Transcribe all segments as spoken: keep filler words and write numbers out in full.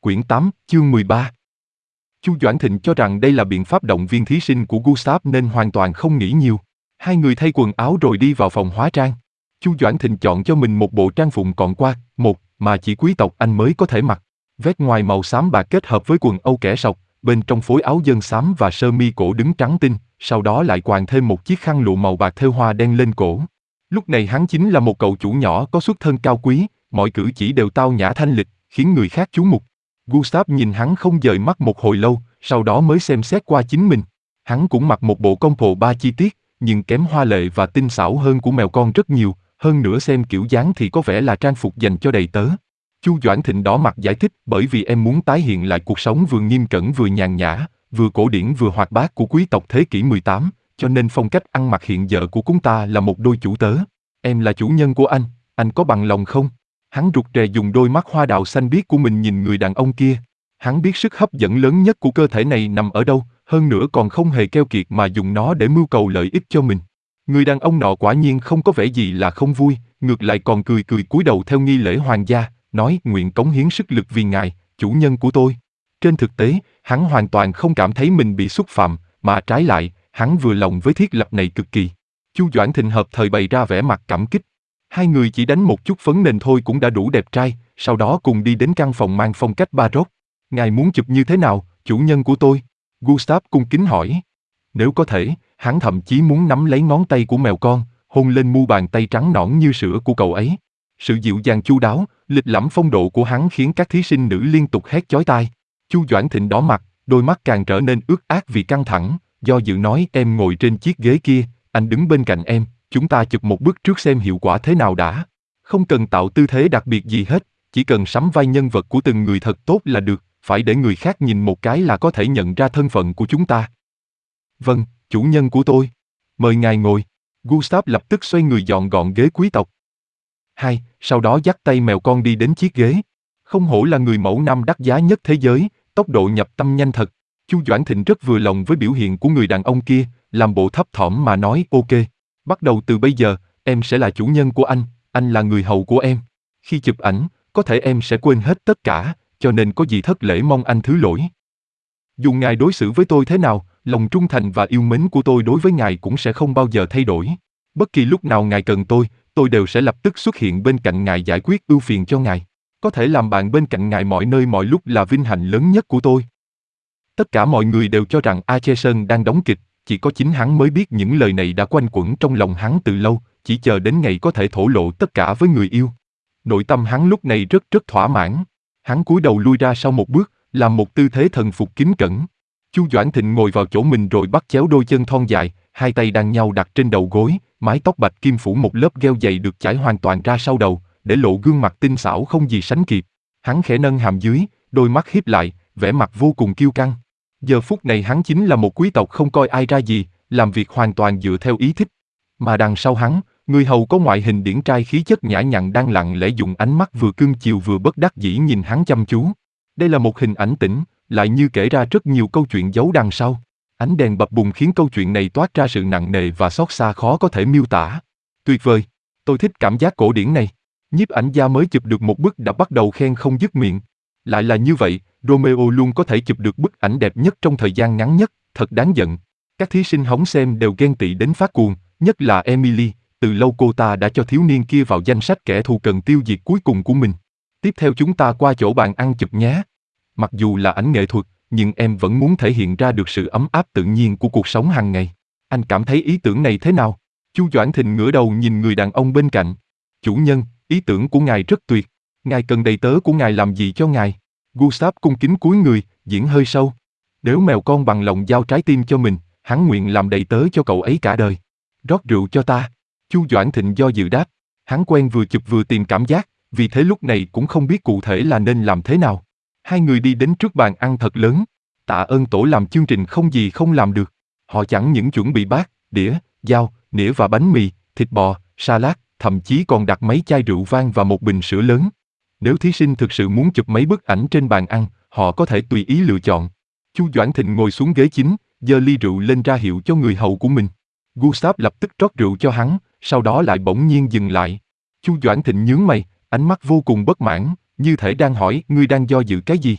Quyển tám, chương mười ba. Chu Doãn Thịnh cho rằng đây là biện pháp động viên thí sinh của Gustav nên hoàn toàn không nghĩ nhiều. Hai người thay quần áo rồi đi vào phòng hóa trang. Chu Doãn Thịnh chọn cho mình một bộ trang phục cọn qua, một mà chỉ quý tộc Anh mới có thể mặc. Vest ngoài màu xám bạc kết hợp với quần âu kẻ sọc, bên trong phối áo dân xám và sơ mi cổ đứng trắng tinh, sau đó lại quàng thêm một chiếc khăn lụa màu bạc thêu hoa đen lên cổ. Lúc này hắn chính là một cậu chủ nhỏ có xuất thân cao quý, mọi cử chỉ đều tao nhã thanh lịch, khiến người khác chú mục. Gustav nhìn hắn không dời mắt một hồi lâu, sau đó mới xem xét qua chính mình. Hắn cũng mặc một bộ công pồ ba chi tiết, nhưng kém hoa lệ và tinh xảo hơn của mèo con rất nhiều, hơn nữa xem kiểu dáng thì có vẻ là trang phục dành cho đầy tớ. Chu Doãn Thịnh đỏ mặt giải thích, bởi vì em muốn tái hiện lại cuộc sống vừa nghiêm cẩn vừa nhàn nhã, vừa cổ điển vừa hoạt bát của quý tộc thế kỷ mười tám, cho nên phong cách ăn mặc hiện giờ của chúng ta là một đôi chủ tớ. Em là chủ nhân của anh, anh có bằng lòng không? Hắn rụt rè dùng đôi mắt hoa đào xanh biếc của mình nhìn người đàn ông kia. Hắn biết sức hấp dẫn lớn nhất của cơ thể này nằm ở đâu, hơn nữa còn không hề keo kiệt mà dùng nó để mưu cầu lợi ích cho mình. Người đàn ông nọ quả nhiên không có vẻ gì là không vui, ngược lại còn cười cười cúi đầu theo nghi lễ hoàng gia, nói nguyện cống hiến sức lực vì ngài, chủ nhân của tôi. Trên thực tế, hắn hoàn toàn không cảm thấy mình bị xúc phạm, mà trái lại, hắn vừa lòng với thiết lập này cực kỳ. Chu Doãn Thịnh hợp thời bày ra vẻ mặt cảm kích. Hai người chỉ đánh một chút phấn nền thôi cũng đã đủ đẹp trai, sau đó cùng đi đến căn phòng mang phong cách baroque. Ngài muốn chụp như thế nào, chủ nhân của tôi? Gustav cung kính hỏi. Nếu có thể, hắn thậm chí muốn nắm lấy ngón tay của mèo con, hôn lên mu bàn tay trắng nõn như sữa của cậu ấy. Sự dịu dàng chu đáo, lịch lãm phong độ của hắn khiến các thí sinh nữ liên tục hét chói tai. Chu Doãn Thịnh đỏ mặt, đôi mắt càng trở nên ướt át vì căng thẳng, do dự nói em ngồi trên chiếc ghế kia, anh đứng bên cạnh em, chúng ta chụp một bức trước xem hiệu quả thế nào đã. Không cần tạo tư thế đặc biệt gì hết, chỉ cần sắm vai nhân vật của từng người thật tốt là được, phải để người khác nhìn một cái là có thể nhận ra thân phận của chúng ta. Vâng, chủ nhân của tôi. Mời ngài ngồi. Gustav lập tức xoay người dọn gọn ghế quý tộc. Hai, sau đó dắt tay mèo con đi đến chiếc ghế. Không hổ là người mẫu nam đắt giá nhất thế giới, tốc độ nhập tâm nhanh thật. Chu Doãn Thịnh rất vừa lòng với biểu hiện của người đàn ông kia, làm bộ thấp thỏm mà nói ok. Bắt đầu từ bây giờ, em sẽ là chủ nhân của anh, anh là người hầu của em. Khi chụp ảnh, có thể em sẽ quên hết tất cả, cho nên có gì thất lễ mong anh thứ lỗi. Dù ngài đối xử với tôi thế nào, lòng trung thành và yêu mến của tôi đối với ngài cũng sẽ không bao giờ thay đổi. Bất kỳ lúc nào ngài cần tôi, tôi đều sẽ lập tức xuất hiện bên cạnh ngài giải quyết ưu phiền cho ngài. Có thể làm bạn bên cạnh ngài mọi nơi mọi lúc là vinh hạnh lớn nhất của tôi. Tất cả mọi người đều cho rằng Acheson đang đóng kịch, chỉ có chính hắn mới biết những lời này đã quanh quẩn trong lòng hắn từ lâu, chỉ chờ đến ngày có thể thổ lộ tất cả với người yêu. Nội tâm hắn lúc này rất rất thỏa mãn. Hắn cúi đầu lui ra sau một bước, làm một tư thế thần phục kính cẩn. Chu Doãn Thịnh ngồi vào chỗ mình rồi bắt chéo đôi chân thon dài, hai tay đang nhau đặt trên đầu gối, mái tóc bạch kim phủ một lớp gel dày được chải hoàn toàn ra sau đầu, để lộ gương mặt tinh xảo không gì sánh kịp. Hắn khẽ nâng hàm dưới, đôi mắt híp lại, vẻ mặt vô cùng kiêu căng. Giờ phút này hắn chính là một quý tộc không coi ai ra gì, làm việc hoàn toàn dựa theo ý thích. Mà đằng sau hắn, người hầu có ngoại hình điển trai khí chất nhã nhặn đang lặng lẽ dùng ánh mắt vừa cưng chiều vừa bất đắc dĩ nhìn hắn chăm chú. Đây là một hình ảnh tĩnh, lại như kể ra rất nhiều câu chuyện giấu đằng sau. Ánh đèn bập bùng khiến câu chuyện này toát ra sự nặng nề và xót xa khó có thể miêu tả. Tuyệt vời, tôi thích cảm giác cổ điển này. Nhiếp ảnh gia mới chụp được một bức đã bắt đầu khen không dứt miệng. Lại là như vậy, Romeo luôn có thể chụp được bức ảnh đẹp nhất trong thời gian ngắn nhất, thật đáng giận. Các thí sinh hóng xem đều ghen tị đến phát cuồng, nhất là Emily, từ lâu cô ta đã cho thiếu niên kia vào danh sách kẻ thù cần tiêu diệt cuối cùng của mình. Tiếp theo chúng ta qua chỗ bàn ăn chụp nhé. Mặc dù là ảnh nghệ thuật, nhưng em vẫn muốn thể hiện ra được sự ấm áp tự nhiên của cuộc sống hàng ngày. Anh cảm thấy ý tưởng này thế nào? Chu Doãn Thịnh ngửa đầu nhìn người đàn ông bên cạnh. Chủ nhân, ý tưởng của ngài rất tuyệt. Ngài cần đầy tớ của ngài làm gì cho ngài? Gustav cung kính cúi người, diễn hơi sâu. Nếu mèo con bằng lòng giao trái tim cho mình, hắn nguyện làm đầy tớ cho cậu ấy cả đời. Rót rượu cho ta. Chu Doãn Thịnh do dự đáp. Hắn quen vừa chụp vừa tìm cảm giác, vì thế lúc này cũng không biết cụ thể là nên làm thế nào. Hai người đi đến trước bàn ăn thật lớn. Tạ ơn tổ làm chương trình không gì không làm được. Họ chẳng những chuẩn bị bát, đĩa, dao, nĩa và bánh mì, thịt bò, salad, thậm chí còn đặt mấy chai rượu vang và một bình sữa lớn. Nếu thí sinh thực sự muốn chụp mấy bức ảnh trên bàn ăn, họ có thể tùy ý lựa chọn. Chu Doãn Thịnh ngồi xuống ghế chính, giơ ly rượu lên ra hiệu cho người hầu của mình. Gustav lập tức rót rượu cho hắn, sau đó lại bỗng nhiên dừng lại. Chu Doãn Thịnh nhướng mày, ánh mắt vô cùng bất mãn, như thể đang hỏi, ngươi đang do dự cái gì?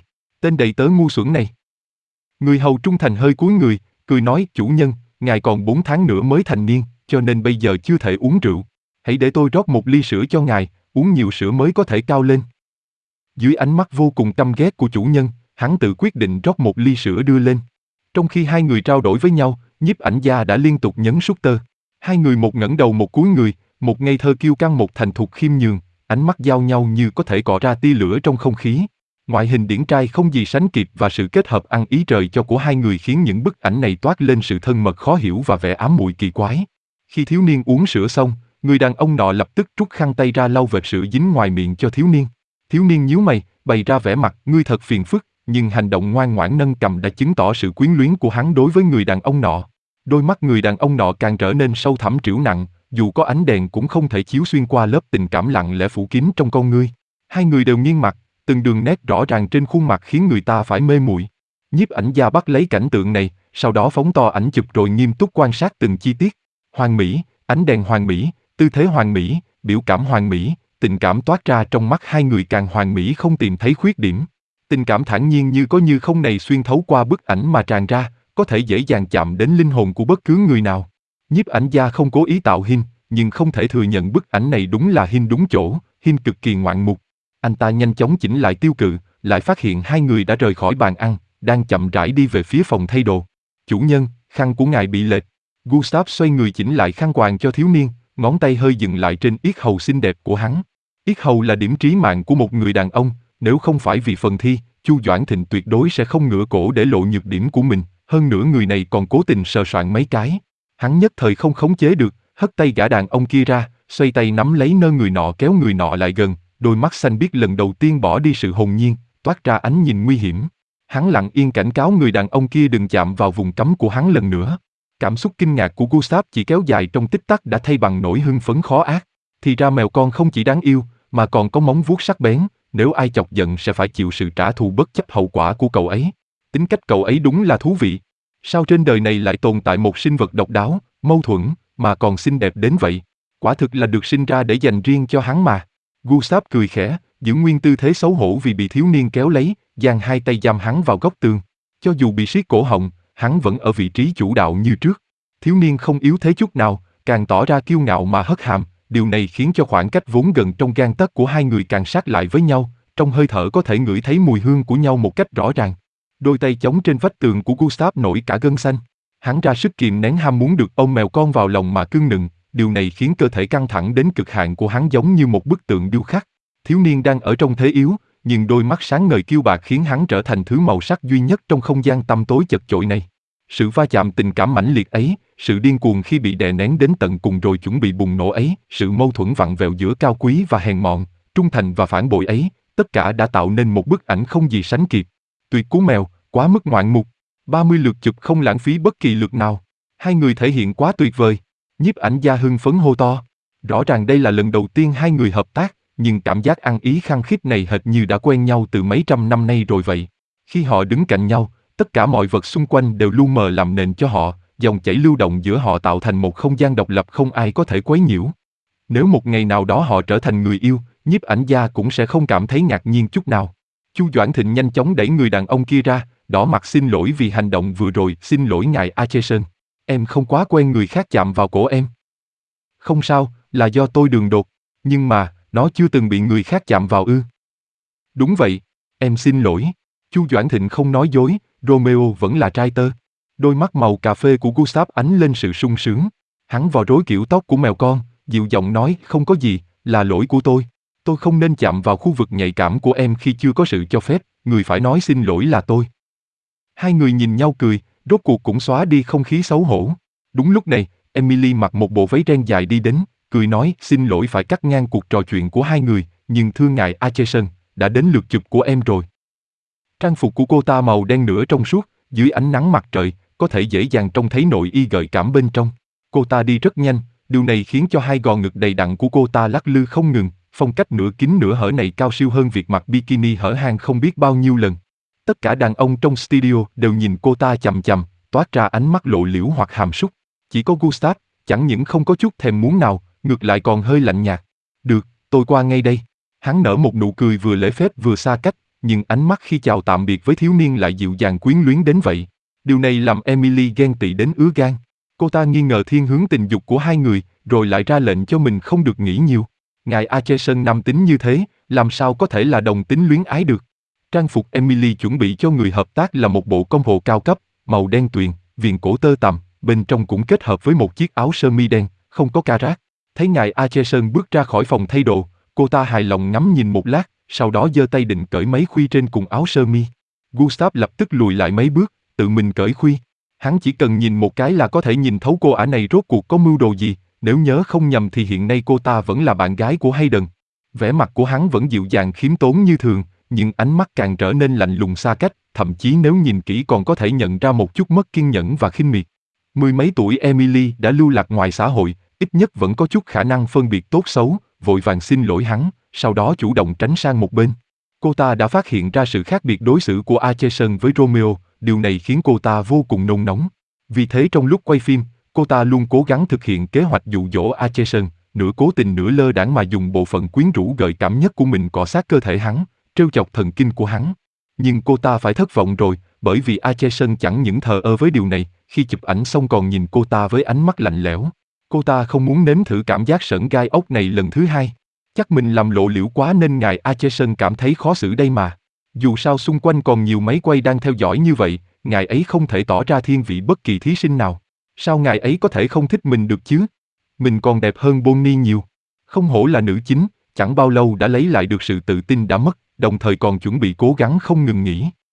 Tên đầy tớ ngu xuẩn này. Người hầu trung thành hơi cúi người, cười nói, chủ nhân, ngài còn bốn tháng nữa mới thành niên, cho nên bây giờ chưa thể uống rượu. Hãy để tôi rót một ly sữa cho ngài, uống nhiều sữa mới có thể cao lên. Dưới ánh mắt vô cùng căm ghét của chủ nhân, hắn tự quyết định rót một ly sữa đưa lên. Trong khi hai người trao đổi với nhau, nhiếp ảnh gia đã liên tục nhấn nút tơ. Hai người một ngẩng đầu một cúi người, một ngây thơ kiêu căng một thành thục khiêm nhường, ánh mắt giao nhau như có thể cọ ra tia lửa trong không khí. Ngoại hình điển trai không gì sánh kịp và sự kết hợp ăn ý trời cho của hai người khiến những bức ảnh này toát lên sự thân mật khó hiểu và vẻ ám muội kỳ quái. Khi thiếu niên uống sữa xong, người đàn ông nọ lập tức rút khăn tay ra lau vệt sữa dính ngoài miệng cho thiếu niên. Thiếu niên nhíu mày, bày ra vẻ mặt ngươi thật phiền phức, nhưng hành động ngoan ngoãn nâng cầm đã chứng tỏ sự quyến luyến của hắn đối với người đàn ông nọ. Đôi mắt người đàn ông nọ càng trở nên sâu thẳm trĩu nặng, dù có ánh đèn cũng không thể chiếu xuyên qua lớp tình cảm lặng lẽ phủ kín trong con ngươi. Hai người đều nghiêng mặt, từng đường nét rõ ràng trên khuôn mặt khiến người ta phải mê muội. Nhiếp ảnh gia bắt lấy cảnh tượng này, sau đó phóng to ảnh chụp rồi nghiêm túc quan sát từng chi tiết. Hoàn mỹ, ánh đèn hoàn mỹ, tư thế hoàn mỹ, biểu cảm hoàn mỹ, tình cảm toát ra trong mắt hai người càng hoàn mỹ không tìm thấy khuyết điểm. Tình cảm thản nhiên như có như không này xuyên thấu qua bức ảnh mà tràn ra, có thể dễ dàng chạm đến linh hồn của bất cứ người nào. Nhiếp ảnh gia không cố ý tạo hình, nhưng không thể thừa nhận bức ảnh này đúng là hình đúng chỗ, hình cực kỳ ngoạn mục. Anh ta nhanh chóng chỉnh lại tiêu cự, lại phát hiện hai người đã rời khỏi bàn ăn, đang chậm rãi đi về phía phòng thay đồ. Chủ nhân, khăn của ngài bị lệch. Gustav xoay người chỉnh lại khăn quàng cho thiếu niên, ngón tay hơi dừng lại trên yết hầu xinh đẹp của hắn. Yết hầu là điểm trí mạng của một người đàn ông, nếu không phải vì phần thi, Chu Doãn Thịnh tuyệt đối sẽ không ngửa cổ để lộ nhược điểm của mình, hơn nữa người này còn cố tình sờ soạn mấy cái. Hắn nhất thời không khống chế được, hất tay gã đàn ông kia ra, xoay tay nắm lấy nơ người nọ kéo người nọ lại gần, đôi mắt xanh biếc lần đầu tiên bỏ đi sự hồn nhiên, toát ra ánh nhìn nguy hiểm. Hắn lặng yên cảnh cáo người đàn ông kia đừng chạm vào vùng cấm của hắn lần nữa. Cảm xúc kinh ngạc của Gustav chỉ kéo dài trong tích tắc đã thay bằng nỗi hưng phấn khó át. Thì ra mèo con không chỉ đáng yêu, mà còn có móng vuốt sắc bén, nếu ai chọc giận sẽ phải chịu sự trả thù bất chấp hậu quả của cậu ấy. Tính cách cậu ấy đúng là thú vị. Sao trên đời này lại tồn tại một sinh vật độc đáo, mâu thuẫn, mà còn xinh đẹp đến vậy? Quả thực là được sinh ra để dành riêng cho hắn mà. Gustav cười khẽ, giữ nguyên tư thế xấu hổ vì bị thiếu niên kéo lấy, giang hai tay giam hắn vào góc tường. Cho dù bị siết cổ họng, hắn vẫn ở vị trí chủ đạo như trước. Thiếu niên không yếu thế chút nào, càng tỏ ra kiêu ngạo mà hất hàm, điều này khiến cho khoảng cách vốn gần trong gang tấc của hai người càng sát lại với nhau, trong hơi thở có thể ngửi thấy mùi hương của nhau một cách rõ ràng. Đôi tay chống trên vách tường của Gustav nổi cả gân xanh. Hắn ra sức kìm nén ham muốn được ôm mèo con vào lòng mà cưng nựng, điều này khiến cơ thể căng thẳng đến cực hạn của hắn giống như một bức tượng điêu khắc. Thiếu niên đang ở trong thế yếu, nhưng đôi mắt sáng ngời kiêu bạc khiến hắn trở thành thứ màu sắc duy nhất trong không gian tăm tối chật chội này. Sự va chạm tình cảm mãnh liệt ấy, sự điên cuồng khi bị đè nén đến tận cùng rồi chuẩn bị bùng nổ ấy, sự mâu thuẫn vặn vẹo giữa cao quý và hèn mọn, trung thành và phản bội ấy, tất cả đã tạo nên một bức ảnh không gì sánh kịp. Tuyệt cú mèo, quá mức ngoạn mục. ba mươi lượt chụp không lãng phí bất kỳ lượt nào. Hai người thể hiện quá tuyệt vời. Nhiếp ảnh gia hưng phấn hô to. Rõ ràng đây là lần đầu tiên hai người hợp tác, nhưng cảm giác ăn ý khăng khít này hệt như đã quen nhau từ mấy trăm năm nay rồi vậy. Khi họ đứng cạnh nhau, tất cả mọi vật xung quanh đều lu mờ làm nền cho họ, dòng chảy lưu động giữa họ tạo thành một không gian độc lập không ai có thể quấy nhiễu. Nếu một ngày nào đó họ trở thành người yêu, nhiếp ảnh gia cũng sẽ không cảm thấy ngạc nhiên chút nào. Chu Doãn Thịnh nhanh chóng đẩy người đàn ông kia ra, đỏ mặt xin lỗi vì hành động vừa rồi, xin lỗi ngài Acheson. Em không quá quen người khác chạm vào cổ em. Không sao, là do tôi đường đột, nhưng mà, nó chưa từng bị người khác chạm vào ư. Đúng vậy, em xin lỗi. Chu Doãn Thịnh không nói dối, Romeo vẫn là trai tơ. Đôi mắt màu cà phê của Gustav ánh lên sự sung sướng. Hắn vò rối kiểu tóc của mèo con, dịu giọng nói, không có gì, là lỗi của tôi. Tôi không nên chạm vào khu vực nhạy cảm của em khi chưa có sự cho phép, người phải nói xin lỗi là tôi. Hai người nhìn nhau cười, rốt cuộc cũng xóa đi không khí xấu hổ. Đúng lúc này, Emily mặc một bộ váy ren dài đi đến, cười nói, xin lỗi phải cắt ngang cuộc trò chuyện của hai người, nhưng thưa ngài Acheson, đã đến lượt chụp của em rồi. Trang phục của cô ta màu đen nửa trong suốt, dưới ánh nắng mặt trời, có thể dễ dàng trông thấy nội y gợi cảm bên trong. Cô ta đi rất nhanh, điều này khiến cho hai gò ngực đầy đặn của cô ta lắc lư không ngừng, phong cách nửa kín nửa hở này cao siêu hơn việc mặc bikini hở hang không biết bao nhiêu lần. Tất cả đàn ông trong studio đều nhìn cô ta chằm chằm, toát ra ánh mắt lộ liễu hoặc hàm súc. Chỉ có Gustav, chẳng những không có chút thèm muốn nào, ngược lại còn hơi lạnh nhạt. Được, tôi qua ngay đây. Hắn nở một nụ cười vừa lễ phép vừa xa cách, nhưng ánh mắt khi chào tạm biệt với thiếu niên lại dịu dàng quyến luyến đến vậy. Điều này làm Emily ghen tị đến ứa gan. Cô ta nghi ngờ thiên hướng tình dục của hai người, rồi lại ra lệnh cho mình không được nghĩ nhiều. Ngài Acheson nam tính như thế, làm sao có thể là đồng tính luyến ái được? Trang phục Emily chuẩn bị cho người hợp tác là một bộ công hồ cao cấp, màu đen tuyền, viền cổ tơ tằm, bên trong cũng kết hợp với một chiếc áo sơ mi đen, không có ca rác. Thấy ngài Acheson bước ra khỏi phòng thay đồ, cô ta hài lòng ngắm nhìn một lát, sau đó giơ tay định cởi mấy khuy trên cùng áo sơ mi. Gustav lập tức lùi lại mấy bước, tự mình cởi khuy. Hắn chỉ cần nhìn một cái là có thể nhìn thấu cô ả này rốt cuộc có mưu đồ gì, nếu nhớ không nhầm thì hiện nay cô ta vẫn là bạn gái của Hayden. Vẻ mặt của hắn vẫn dịu dàng khiêm tốn như thường, nhưng ánh mắt càng trở nên lạnh lùng xa cách, thậm chí nếu nhìn kỹ còn có thể nhận ra một chút mất kiên nhẫn và khinh miệt. Mười mấy tuổi Emily đã lưu lạc ngoài xã hội, ít nhất vẫn có chút khả năng phân biệt tốt xấu, vội vàng xin lỗi hắn, sau đó chủ động tránh sang một bên. Cô ta đã phát hiện ra sự khác biệt đối xử của Acheson với Romeo, điều này khiến cô ta vô cùng nôn nóng. Vì thế trong lúc quay phim, cô ta luôn cố gắng thực hiện kế hoạch dụ dỗ Acheson, nửa cố tình nửa lơ đãng mà dùng bộ phận quyến rũ gợi cảm nhất của mình cọ sát cơ thể hắn, trêu chọc thần kinh của hắn. Nhưng cô ta phải thất vọng rồi, bởi vì Acheson chẳng những thờ ơ với điều này, khi chụp ảnh xong còn nhìn cô ta với ánh mắt lạnh lẽo. Cô ta không muốn nếm thử cảm giác sởn gai ốc này lần thứ hai. Chắc mình làm lộ liễu quá nên ngài Acheson cảm thấy khó xử đây mà. Dù sao xung quanh còn nhiều máy quay đang theo dõi như vậy, ngài ấy không thể tỏ ra thiên vị bất kỳ thí sinh nào. Sao ngài ấy có thể không thích mình được chứ? Mình còn đẹp hơn Bonnie nhiều. Không hổ là nữ chính, chẳng bao lâu đã lấy lại được sự tự tin đã mất, đồng thời còn chuẩn bị cố gắng không ngừng nghỉ.